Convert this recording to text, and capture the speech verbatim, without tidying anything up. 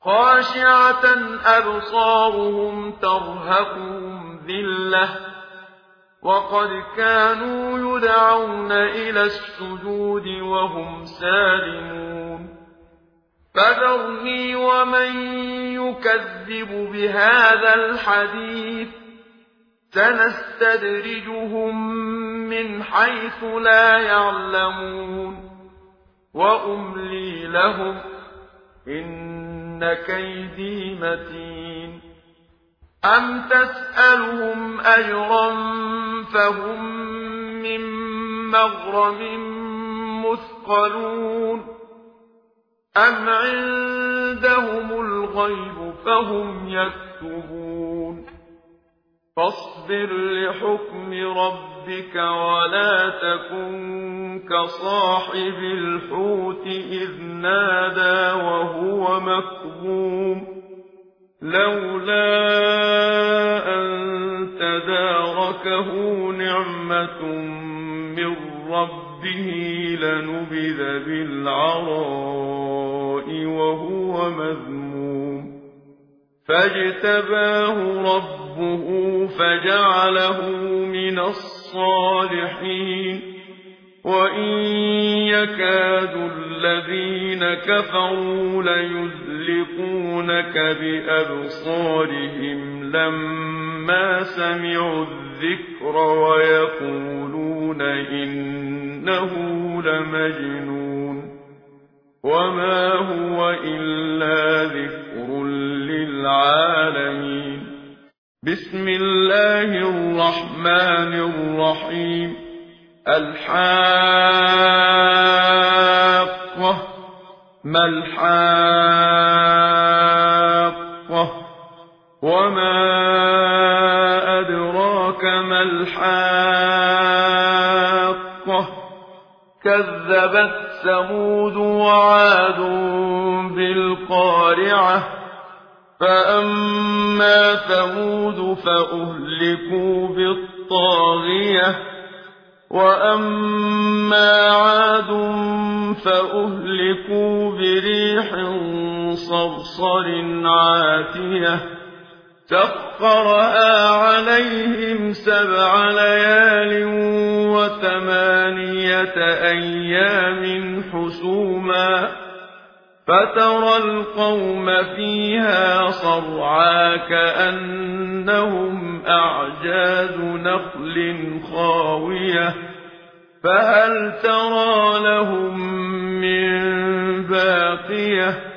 خاشعة أبصارهم ترهقهم ذلة وقد كانوا يدعون إلى السجود وهم سالمون فذرني ومن يكذب بهذا الحديث سنستدرجهم من حيث لا يعلمون وأملي لهم إن كيدي متين أم تسألهم أجرا فهم من مغرم مثقلون أم عندهم الغيب فهم يكتبون فاصبر لحكم ربك ولا تكن كصاحب الحوت إذ نادى وهو مكظوم لولا أن تداركه نعمة من ربه لنبذ بالعراء وهو مذموم فاجتباه ربه فجعله من الصالحين وإن يكاد الذين كفروا ليزلقونك بأبصارهم لما سمعوا الذكر ويقولون إنه لمجنون وما هو إلا ذكر للعالمين بسم الله الرحمن الرحيم الحاقة ما الحاقة وما أدراك ما الحاقة كذبت ثمود وعاد بالقارعة فأما ثمود فأهلكوا بالطاغية وأما عاد فأهلكوا بريح صرصر عاتية سخرها عليهم سبع ليال وثمانية أيام حسوما فترى القوم فيها صرعى كأنهم أعجاز نخل خاوية فهل ترى لهم من باقية